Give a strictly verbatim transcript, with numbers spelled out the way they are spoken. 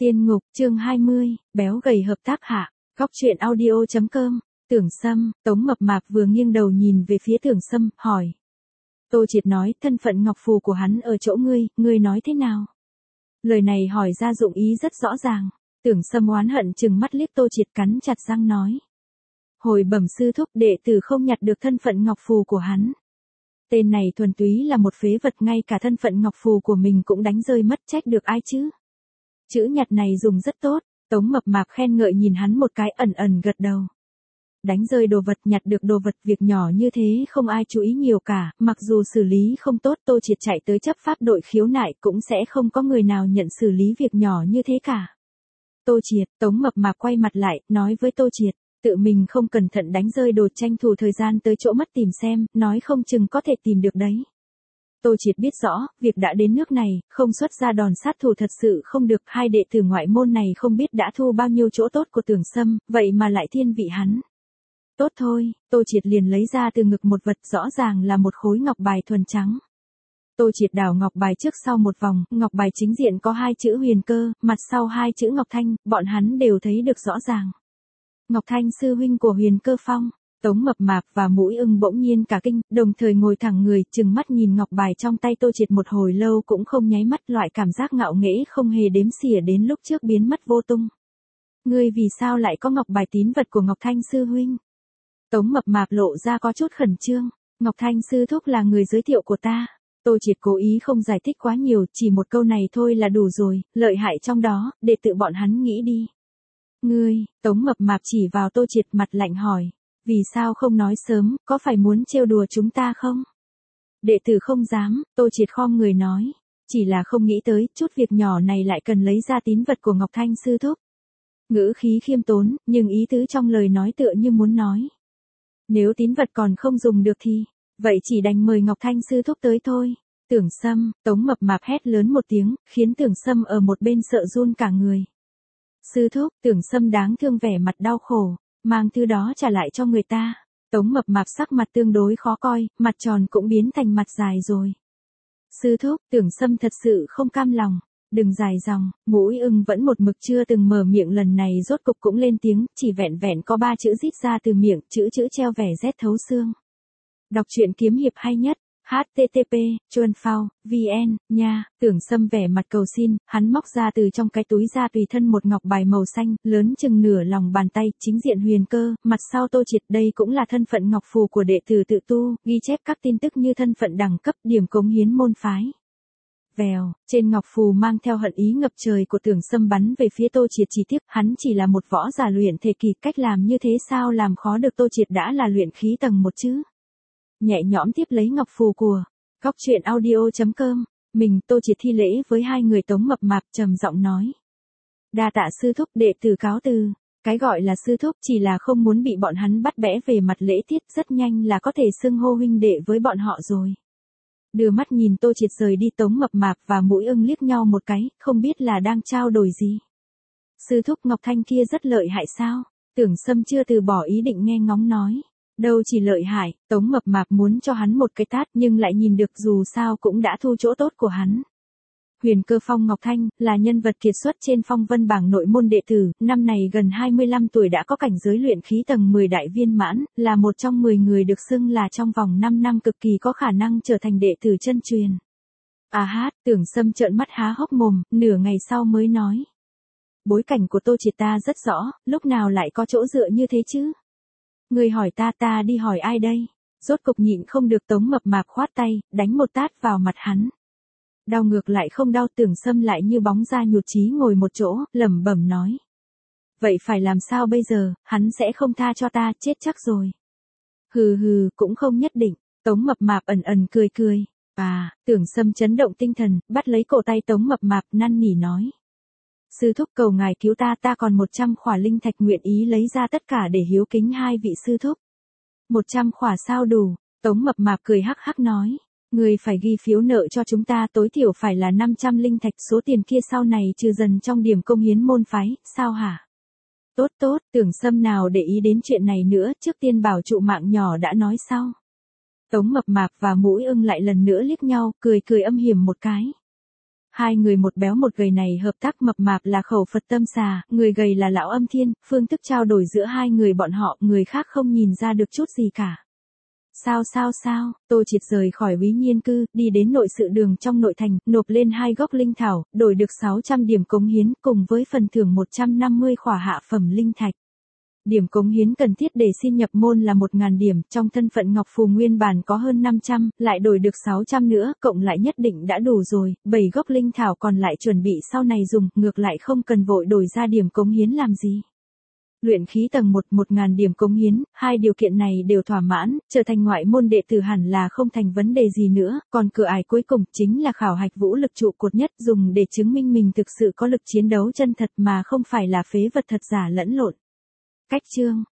Tiên ngục, chương hai mươi, béo gầy hợp tác hạ, góc truyện audio chấm com, Tưởng Sâm, Tống Mập Mạp vừa nghiêng đầu nhìn về phía Tưởng Sâm, hỏi. Tô Triệt nói, thân phận ngọc phù của hắn ở chỗ ngươi, ngươi nói thế nào? Lời này hỏi ra dụng ý rất rõ ràng. Tưởng Sâm oán hận chừng mắt liếc Tô Triệt, cắn chặt răng nói. Hồi bẩm sư thúc, đệ tử không nhặt được thân phận ngọc phù của hắn. Tên này thuần túy là một phế vật, ngay cả thân phận ngọc phù của mình cũng đánh rơi mất, trách được ai chứ? Chữ nhặt này dùng rất tốt. Tống Mập Mạp khen ngợi nhìn hắn một cái, ẩn ẩn gật đầu. Đánh rơi đồ vật, nhặt được đồ vật, việc nhỏ như thế không ai chú ý nhiều cả, mặc dù xử lý không tốt, Tô Triệt chạy tới chấp pháp đội khiếu nại cũng sẽ không có người nào nhận xử lý việc nhỏ như thế cả. Tô Triệt, Tống Mập Mạp quay mặt lại, nói với Tô Triệt, tự mình không cẩn thận đánh rơi đồ, tranh thủ thời gian tới chỗ mất tìm xem, nói không chừng có thể tìm được đấy. Tô Triệt biết rõ, việc đã đến nước này, không xuất ra đòn sát thủ thật sự không được, hai đệ tử ngoại môn này không biết đã thu bao nhiêu chỗ tốt của Tưởng Sâm, vậy mà lại thiên vị hắn. Tốt thôi, Tô Triệt liền lấy ra từ ngực một vật, rõ ràng là một khối ngọc bài thuần trắng. Tô Triệt đảo ngọc bài trước sau một vòng, ngọc bài chính diện có hai chữ Huyền Cơ, mặt sau hai chữ Ngọc Thanh, bọn hắn đều thấy được rõ ràng. Ngọc Thanh sư huynh của Huyền Cơ Phong. Tống Mập Mạp và Mũi Ưng bỗng nhiên cả kinh, đồng thời ngồi thẳng người, trừng mắt nhìn ngọc bài trong tay Tô Triệt một hồi lâu cũng không nháy mắt, loại cảm giác ngạo nghễ không hề đếm xỉa đến lúc trước biến mất vô tung. Ngươi vì sao lại có ngọc bài tín vật của Ngọc Thanh sư huynh? Tống Mập Mạp lộ ra có chút khẩn trương. Ngọc Thanh sư thúc là người giới thiệu của ta. Tô Triệt cố ý không giải thích quá nhiều, chỉ một câu này thôi là đủ rồi, lợi hại trong đó, để tự bọn hắn nghĩ đi. Ngươi, Tống Mập Mạp chỉ vào Tô Triệt, mặt lạnh hỏi. Vì sao không nói sớm, có phải muốn trêu đùa chúng ta không? Đệ tử không dám, Tô Triệt khom người nói. Chỉ là không nghĩ tới, chút việc nhỏ này lại cần lấy ra tín vật của Ngọc Thanh sư thúc. Ngữ khí khiêm tốn, nhưng ý tứ trong lời nói tựa như muốn nói. Nếu tín vật còn không dùng được thì, vậy chỉ đành mời Ngọc Thanh sư thúc tới thôi. Tưởng Sâm, Tống Mập Mạp hét lớn một tiếng, khiến Tưởng Sâm ở một bên sợ run cả người. Sư thúc, Tưởng Sâm đáng thương vẻ mặt đau khổ. Mang thứ đó trả lại cho người ta. Tống Mập Mạp sắc mặt tương đối khó coi, mặt tròn cũng biến thành mặt dài rồi. Sư thúc, Tưởng Sâm thật sự không cam lòng. Đừng dài dòng, Mũi Ưng vẫn một mực chưa từng mở miệng, lần này rốt cục cũng lên tiếng, chỉ vẹn vẹn có ba chữ rít ra từ miệng, chữ chữ treo vẻ rét thấu xương. Đọc truyện kiếm hiệp hay nhất. hát tê tê pê, chuan phao, vn, nha. Tưởng Sâm vẻ mặt cầu xin, hắn móc ra từ trong cái túi ra tùy thân một ngọc bài màu xanh, lớn chừng nửa lòng bàn tay, chính diện Huyền Cơ, mặt sau Tô Triệt, đây cũng là thân phận ngọc phù của đệ tử tự tu, ghi chép các tin tức như thân phận, đẳng cấp, điểm cống hiến môn phái. Vèo, trên ngọc phù mang theo hận ý ngập trời của Tưởng Sâm bắn về phía Tô Triệt, chỉ tiếp, hắn chỉ là một võ giả luyện thể kỳ, cách làm như thế sao làm khó được Tô Triệt, đã là luyện khí tầng một chứ. Nhẹ nhõm tiếp lấy ngọc phù của góc truyện audio chấm com, mình Tô Triệt thi lễ với hai người. Tống Mập Mạp trầm giọng nói. Đa tạ sư thúc, đệ tử cáo từ. Cái gọi là sư thúc chỉ là không muốn bị bọn hắn bắt bẽ về mặt lễ tiết, rất nhanh là có thể xưng hô huynh đệ với bọn họ rồi. Đưa mắt nhìn Tô Triệt rời đi, Tống Mập Mạp và Mũi Ưng liếc nhau một cái, không biết là đang trao đổi gì. Sư thúc Ngọc Thanh kia rất lợi hại sao? Tưởng Sâm chưa từ bỏ ý định nghe ngóng nói. Đâu chỉ lợi hại, Tống Mập Mạp muốn cho hắn một cái tát, nhưng lại nhìn được dù sao cũng đã thu chỗ tốt của hắn. Huyền Cơ Phong Ngọc Thanh, là nhân vật kiệt xuất trên phong vân bảng nội môn đệ tử, năm này gần hai mươi lăm tuổi đã có cảnh giới luyện khí tầng mười đại viên mãn, là một trong mười người được xưng là trong vòng năm năm cực kỳ có khả năng trở thành đệ tử chân truyền. À hát, Tưởng Sâm trợn mắt há hốc mồm, nửa ngày sau mới nói. Bối cảnh của Tô Triệt ta rất rõ, lúc nào lại có chỗ dựa như thế chứ? Người hỏi ta, ta đi hỏi ai đây? Rốt cục nhịn không được, Tống Mập Mạp khoát tay, đánh một tát vào mặt hắn. Đau ngược lại không đau, Tưởng Sâm lại như bóng ra nhụt chí ngồi một chỗ, lẩm bẩm nói. Vậy phải làm sao bây giờ, hắn sẽ không tha cho ta, chết chắc rồi. Hừ hừ, cũng không nhất định. Tống Mập Mạp ẩn ẩn cười cười. À, Tưởng Sâm chấn động tinh thần, bắt lấy cổ tay Tống Mập Mạp, năn nỉ nói. Sư thúc cầu ngài cứu ta, ta còn một trăm khỏa linh thạch, nguyện ý lấy ra tất cả để hiếu kính hai vị sư thúc. Một trăm khỏa sao đủ? Tống Mập Mạp cười hắc hắc nói. Người phải ghi phiếu nợ cho chúng ta, tối thiểu phải là năm trăm linh thạch, số tiền kia sau này trừ dần trong điểm công hiến môn phái, sao hả? Tốt tốt, Tưởng Sâm nào để ý đến chuyện này nữa, trước tiên bảo trụ mạng nhỏ đã nói sau. Tống Mập Mạp và Mũi Ưng lại lần nữa liếc nhau, cười cười âm hiểm một cái. Hai người một béo một gầy này hợp tác mập mạp là khẩu Phật tâm xà, người gầy là lão âm thiên, phương thức trao đổi giữa hai người bọn họ, người khác không nhìn ra được chút gì cả. Sao sao sao, Tô Triệt rời khỏi Úy Nhiên cư, đi đến nội sự đường trong nội thành, nộp lên hai gốc linh thảo, đổi được sáu trăm điểm cống hiến, cùng với phần thưởng một trăm năm mươi khỏa hạ phẩm linh thạch. Điểm cống hiến cần thiết để xin nhập môn là một nghìn điểm, trong thân phận Ngọc Phù nguyên bản có hơn năm trăm, lại đổi được sáu trăm nữa, cộng lại nhất định đã đủ rồi, bảy gốc linh thảo còn lại chuẩn bị sau này dùng, ngược lại không cần vội đổi ra điểm cống hiến làm gì. Luyện khí tầng một, một nghìn điểm cống hiến, hai điều kiện này đều thỏa mãn, trở thành ngoại môn đệ tử hẳn là không thành vấn đề gì nữa, còn cửa ải cuối cùng chính là khảo hạch vũ lực trụ cột nhất, dùng để chứng minh mình thực sự có lực chiến đấu chân thật mà không phải là phế vật thật giả lẫn lộn. Cách chương